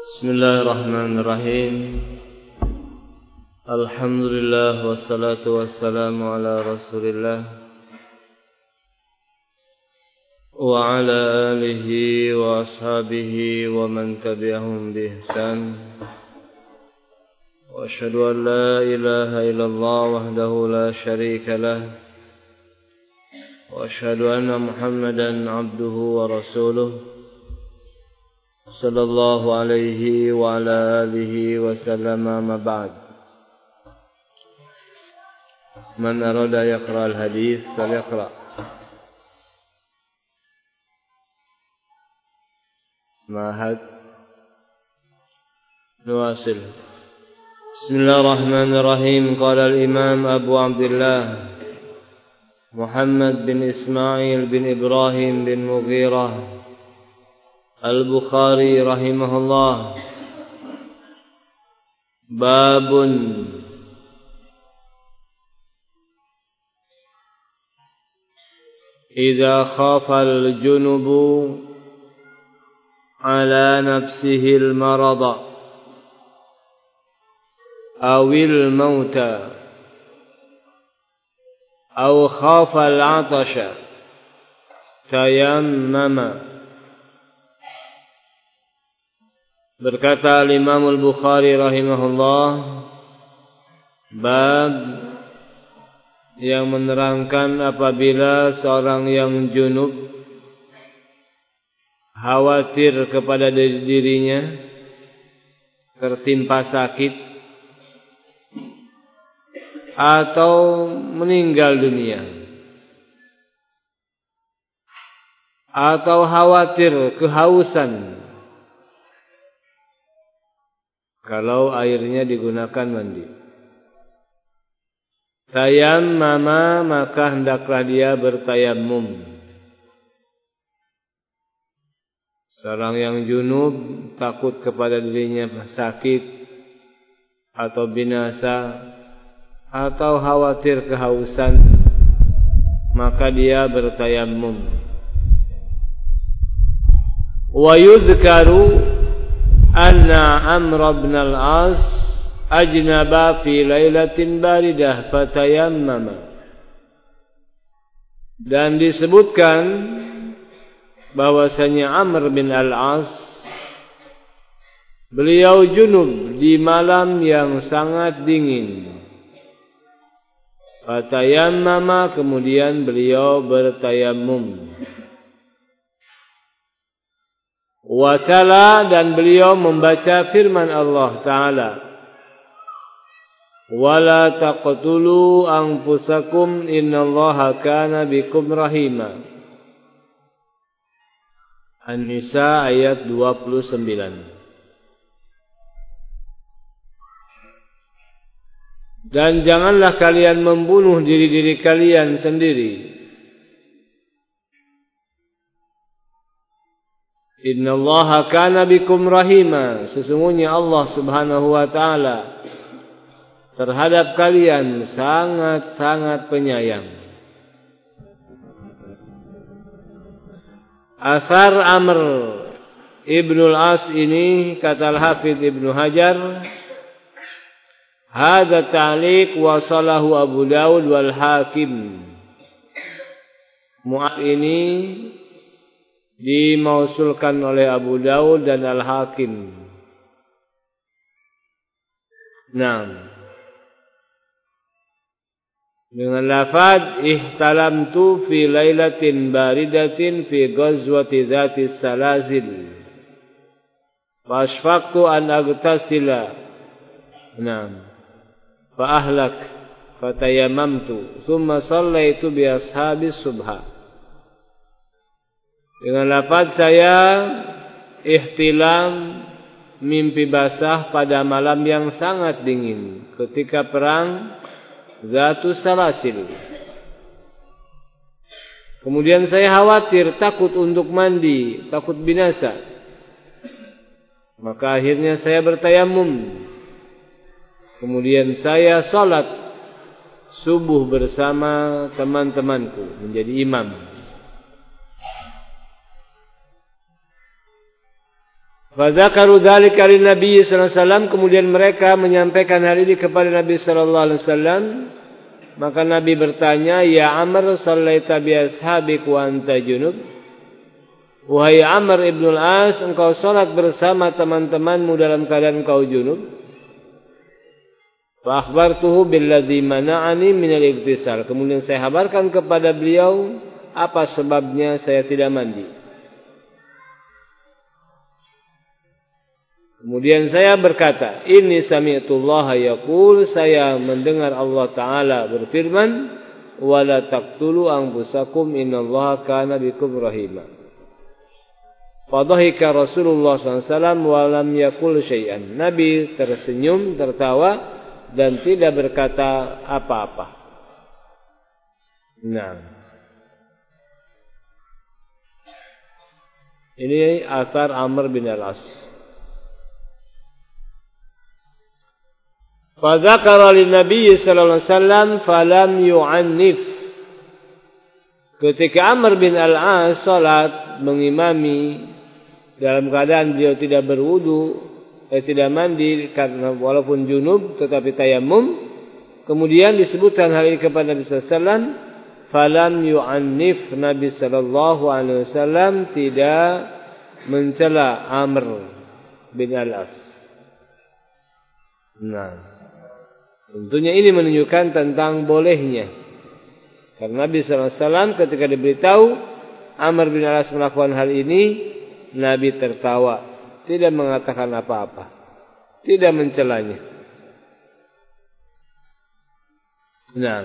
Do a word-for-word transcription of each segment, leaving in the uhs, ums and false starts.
Bismillahirrahmanirrahim. Alhamdulillah wassalatu wassalamu ala Rasulillah wa ala alihi wa ashabihi wa man tabi'ahum bi ihsan. Wa asyhadu an la ilaha illallah wahdahu la syarika lah. Wa asyhadu anna Muhammadan abduhu wa rasuluh sallallahu alaihi wa ala alihi wa sallama ma ba'd. Man arada yaqra al-hadith falyaqra. Mahad nuwasil. Bismillahirrahmanirrahim. Qala al-imam Abu Abdullah Muhammad bin Ismail bin Ibrahim bin Mughirah Al-Bukhari rahimahullah. Babun idza khafa al-junubu ala nafsihi al-marada awil mauta aw khafa al-'atasha tayammama. Berkata Imam Al-Bukhari rahimahullah, bab yang menerangkan apabila seorang yang junub khawatir kepada dirinya tertimpa sakit atau meninggal dunia, atau khawatir kehausan kalau airnya digunakan mandi. Tayammama, maka hendaklah dia bertayammum. Seorang yang junub takut kepada dirinya sakit atau binasa atau khawatir kehausan, maka dia bertayammum. Wa yudhkaru anna Amr bin al-As ajnaba fi lailatin baridah fatayammama. Dan disebutkan bahwasanya Amr bin al-As beliau junub di malam yang sangat dingin. Fatayammama, kemudian beliau bertayammum. Watala, dan beliau membaca firman Allah Ta'ala, wala taqtulu anfusakum innallaha kana bikum rahima. An-Nisa ayat dua puluh sembilan. Dan janganlah kalian membunuh diri-diri kalian sendiri. Innallaha kana bikum rahima, sesungguhnya Allah Subhanahu wa taala terhadap kalian sangat-sangat penyayang. Asar Amr Ibnul As ini, kata Al-Hafidz Ibnu Hajar, hadza ta'liq wasalahu Abu Dawud wal Hakim. Mu'ad ini dimausulkan oleh Abu Dawud dan Al-Hakim. Naam. Dengan lafaz ihtalamtu fi lailatin baridatin fi ghazwati dzati salazil. Fashfaqtu an aghtasila. Naam. Fa ahlak fatayammamtu thumma shallaitu bi ashabis subha. Dengan lafaz saya ihtilam, mimpi basah pada malam yang sangat dingin ketika perang Zatus Salasil. Kemudian saya khawatir, takut untuk mandi, takut binasa. Maka akhirnya saya bertayammum. Kemudian saya salat subuh bersama teman-temanku, menjadi imam. Fadzakaru dzalika lin Nabi sallallahu alaihi wasallam, kemudian mereka menyampaikan hal ini kepada Nabi sallallahu alaihi wasallam. Maka Nabi bertanya, "Ya Amr, shallaita bi ashabik wa anta junub?" Wahai Amr ibn al-As, engkau salat bersama teman-temanmu dalam keadaan engkau junub? Fa akhbartuhu billadzi mana'ani min al-igtisal. Kemudian saya kabarkan kepada beliau apa sebabnya saya tidak mandi. Kemudian saya berkata, "Inni sami'tullaha yaqul," saya mendengar Allah Ta'ala berfirman, "Wa la taqtulu anfusakum innallaha kana bikum rahima." Fadhahika Rasulullah sallallahu alaihi wasallam wa lam yaqul syai'an. Nabi tersenyum, tertawa dan tidak berkata apa-apa. Nah, ini athar Amr bin al-As. Fadzakara lin-nabiy sallallahu alaihi wasallam falam yu'annif. Ketika Amr bin al-As salat mengimami dalam keadaan beliau tidak berwudu, eh, tidak mandi karena walaupun junub tetapi tayamum, kemudian disebutkan hal ini kepada Nabi sallallahu alaihi wasallam, falam yu'annif, Nabi sallallahu alaihi wasallam tidak mencela Amr bin al-As. Nah, tentunya ini menunjukkan tentang bolehnya. Karena Nabi sallallahu alaihi wasallam ketika diberitahu Amr bin al-As melakukan hal ini, Nabi tertawa, tidak mengatakan apa-apa, tidak mencelanya. Nah,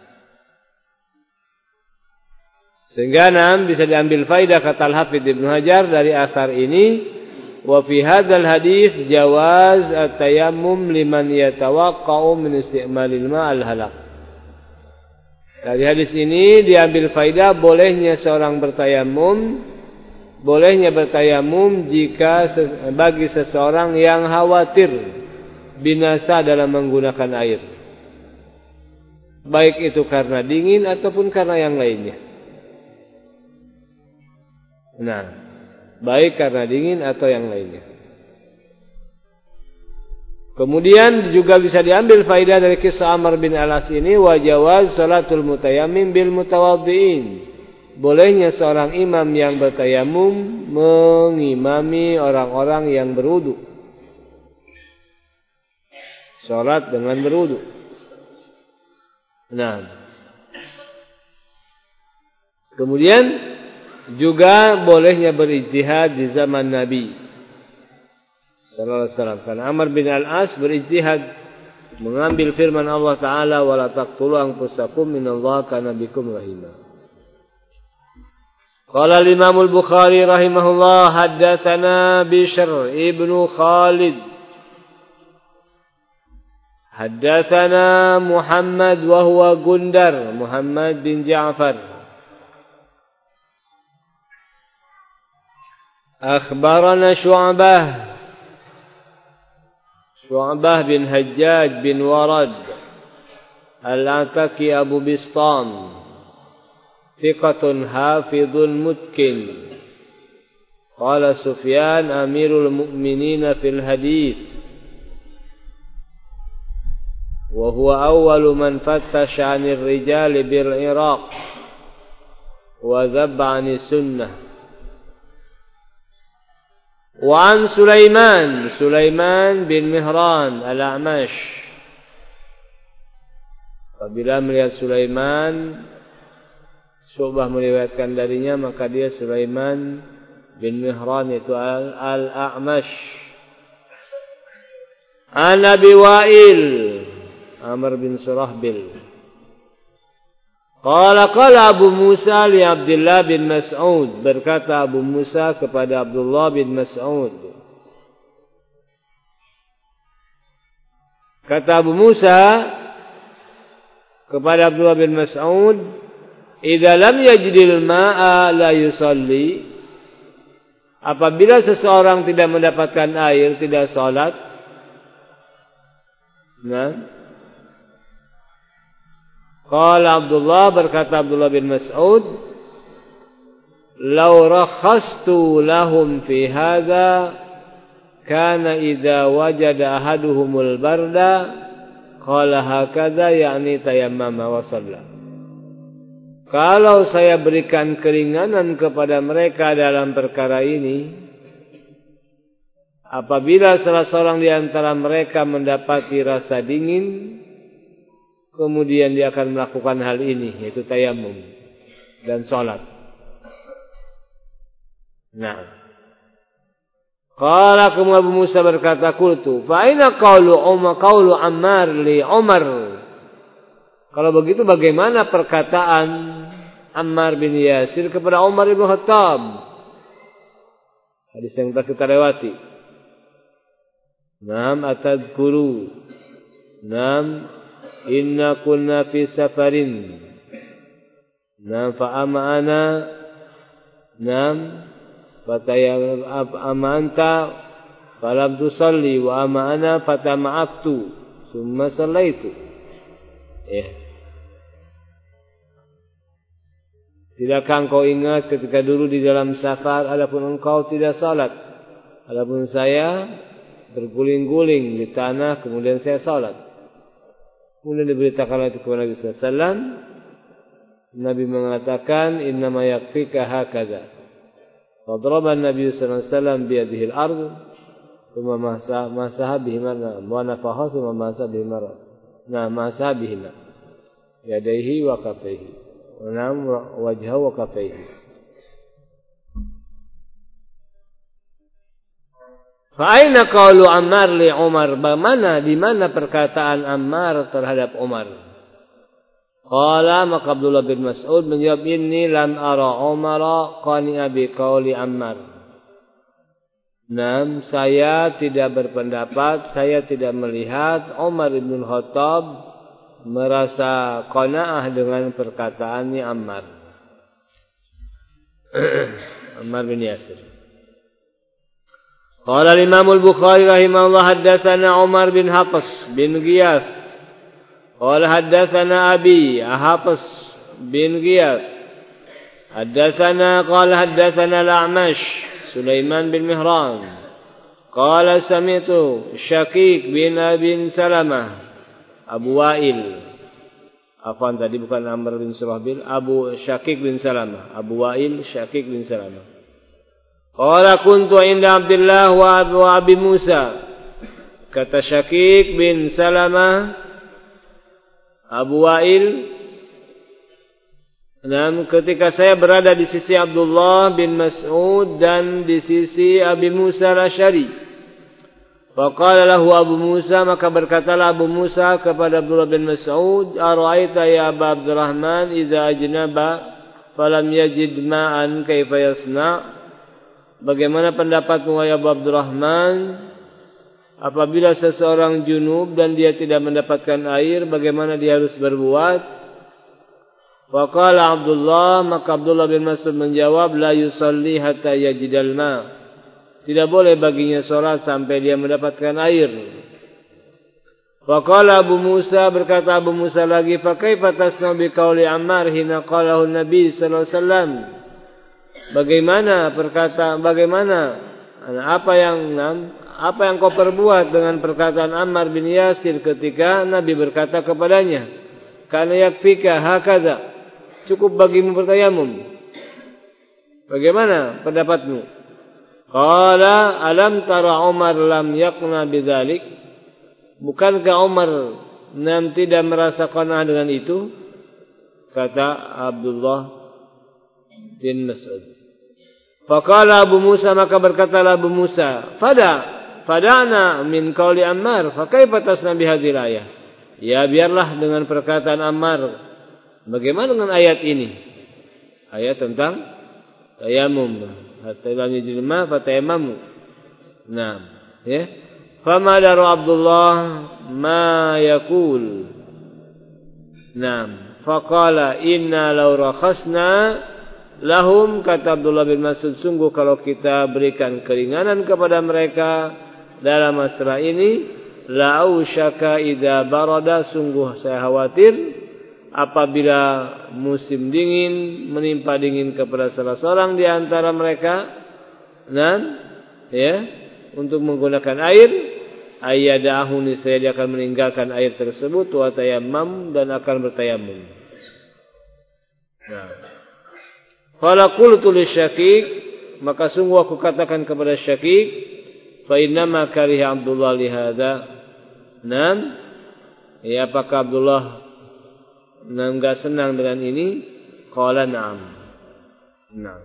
sehingga nam bisa diambil faidah kata Al-Hafidz Ibnu Hajar dari asar ini, wa fi hadzal hadits jawaz at-tayammum liman yatawaqqa'u min isti'malil ma'al halaq. Dari hadis ini diambil faidah bolehnya seorang bertayamum, bolehnya bertayamum jika bagi seseorang yang khawatir binasa dalam menggunakan air, baik itu karena dingin ataupun karena yang lainnya. Nah, baik karena dingin atau yang lainnya. Kemudian juga bisa diambil faidah dari kisah Amr bin al-As ini, wa jawaz salatul mutayammim bil mutawaddiin. Bolehnya seorang imam yang bertayamum mengimami orang-orang yang berwudu. Salat dengan berwudu. Nah, kemudian juga bolehnya berijtihad di zaman Nabi sallallahu alaihi wasallam. Karena Amr bin al-As berijtihad mengambil firman Allah Ta'ala, wa la taqtulu anfusakum innallaha kana bikum rahima. Qala al-Imam al-Bukhari rahimahullah, haddatsana Bishr ibnu Khalid, haddatsana Muhammad wa huwa Gundar, Muhammad bin Ja'far, akhbarana Syu'bah, Syu'bah bin Hajjaj bin Warad al-Ataki Abu Bistam, thiqatun hafidhun mutkin. Qala Sufyan amirul mu'minin fil hadith, wa huwa awwalu man fattasha 'anil rijal bil Iraq wa dhabba 'anis sunnah. Wa an Sulaiman, Sulaiman bin Mihran al-A'mash. Apabila melihat Sulaiman, Syu'bah meriwayatkan darinya, maka dia Sulaiman bin Mihran, itu al-A'mash. An Abi Wa'il, Amr bin Surahbil. Qala qala Abu Musa li Abdullah bin Mas'ud, berkata Abu Musa kepada Abdullah bin Mas'ud. Kata Abu Musa kepada Abdullah bin Mas'ud, idza lam yajidil ma'a la yusalli. Apabila seseorang tidak mendapatkan air, tidak salat. Nah, qala Abdullah, berkata Abdullah bin Mas'ud, law rakhastu lahum fi hadza kana idza wajada ahaduhumul barda qala hakadha yakni tayammama wa shalla. Kalau saya berikan keringanan kepada mereka dalam perkara ini, apabila salah seorang di antara mereka mendapati rasa dingin, kemudian dia akan melakukan hal ini, yaitu tayammum dan salat. Nah, qala kemudian Abu Musa berkata, qultu fa aina qaulu Umar qaulu Ammar li Umar. Kalau begitu bagaimana perkataan Ammar bin Yasir kepada Umar bin Khattab? Hadis yang telah kita lewati. Naam atadkuru. Naam inna kunna fi safarin. Naam fa ama ana. Naam fataya ama anta falam tusalli wa ama ana fatama'aftu summa sallaitu. Ya. Tidakkah engkau ingat ketika dulu di dalam safar, adapun engkau tidak salat, adapun saya berguling-guling di tanah, kemudian saya salat. Kemudian diberitakan itu kepada Nabi sallallahu alaihi wasallam. Nabi mengatakan, innama yakfika hakadha. Fadraba Nabi sallallahu alaihi wasallam biyadihi al-ard, thumma masaha bihima wa nafaha thumma masaha bihima ras. Nah, masaha bihima yadayhi wa kaffayhi. Nam wajhahu wa kaffayhi. Fa aina qaulu Ammar li Umar? Bagaimana di mana perkataan Ammar terhadap Umar? Qala maka Abdullah bin Mas'ud menjawab, inni lam ara Umar qani'a bi qauli Ammar. Nam, saya tidak berpendapat, saya tidak melihat Umar bin Khattab merasa qanaah dengan perkataannya Ammar. Ammar bin Yasir. Qala al-Imam al-Bukhari rahimahullah haddatsana Umar bin Hafs bin Ghiyath. Qala haddatsana Abi Hafs bin Ghiyath. Haddatsana qala haddatsana al-A'mash Sulaiman bin Mihran. Qala sami'tu Syakik bin Abi Salamah Abu Wa'il. Afwan tadi bukan Amr bin Surahbil, Abu Syakik bin Salamah. Abu Wa'il Syakik bin Salamah. Qala kuntu inda Abdullah wa Abu Abi Musa. Kata Syakik bin Salamah, Abu Wa'il, dan ketika saya berada di sisi Abdullah bin Mas'ud dan di sisi Abi Musa al-Asy'ari. Faqala lahu Abu Musa, maka berkatalah Abu Musa kepada Abdullah bin Mas'ud, ara'aita ya Aba Abdurrahman idza ajnaba falam yajid ma'an kaifa yasna? Bagaimana pendapatmu wahai Abu Abdurrahman, apabila seseorang junub dan dia tidak mendapatkan air, bagaimana dia harus berbuat? Faqala Abdullah, maka Abdullah bin Mas'ud menjawab, la yusalli hatta yajidal ma'. Tidak boleh baginya sholat sampai dia mendapatkan air. Faqala Abu Musa, berkata Abu Musa lagi, fa kaifa tasna'u bi qauli Ammar hina qalahu Nabi sallallahu alaihi wasallam? Bagaimana perkata bagaimana apa yang apa yang kau perbuat dengan perkataan Ammar bin Yasir ketika Nabi berkata kepadanya, kana yakfika hakadha, cukup bagimu bertayamum. Bagaimana pendapatmu? Qala alam tara Umar lam yaqna bidzalik? Bukankah Umar nam tidak merasa qanaah dengan itu? Kata Abdullah bin Mas'ud. Faqala Abu Musa, maka berkatalah Abu Musa, fada fadana min qauli Ammar, fa kaifa tasna bi hadhihi ayah? Ya, biarlah dengan perkataan Ammar. Bagaimana dengan ayat ini? Ayat tentang tayamum. Hatta lam yajid ma fatayammamu. Nah, ya. Fama daru Abdullah ma yaqul. Naam, faqala inna law rakhasna lahum, kata Abdullah bin Mas'ud, sungguh kalau kita berikan keringanan kepada mereka dalam masalah ini, la ausyaka idza barada, sungguh saya khawatir apabila musim dingin menimpa dingin kepada salah seorang di antara mereka, dan ya, untuk menggunakan air, ayyadahu niscaya dia akan meninggalkan air tersebut wa tayammam dan akan bertayamum. Nah, qala qultu lisyakik, maka sungguh aku katakan kepada Syakik, fa innama kariha Abdullah li hadza. Nam, ya apakah Abdullah nam enggak senang dengan ini? Qala na'am. Naam.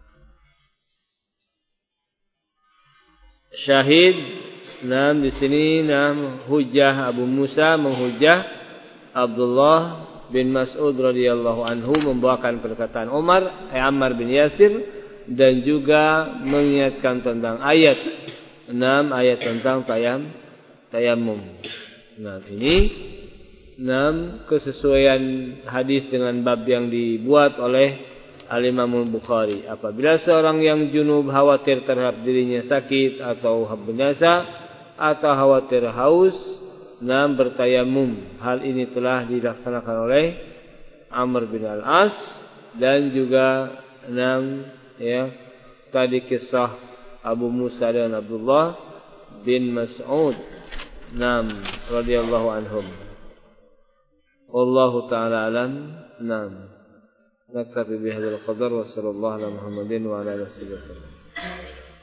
Syahid, nam di sini nam hujjah Abu Musa menghujjah Abdullah bin Mas'ud radhiyallahu anhu membawakan perkataan Umar, eh, Ammar bin Yasir, dan juga mengingatkan tentang ayat enam ayat tentang tayam tayamum. Nah, ini enam kesesuaian hadis dengan bab yang dibuat oleh Al-Imam Al-Bukhari. Apabila seorang yang junub khawatir terhadap dirinya sakit atau binasa atau khawatir haus, enam bertayamum. Hal ini telah dilaksanakan oleh Amr bin Al-As dan juga enam ya tadi kisah Abu Musa dan Abdullah bin Mas'ud enam radhiyallahu anhum. Wallahu taala alam. Enam. Naktabi bihadzal qadar wa sallallahu ala Muhammadin wa ala alihi wasallam.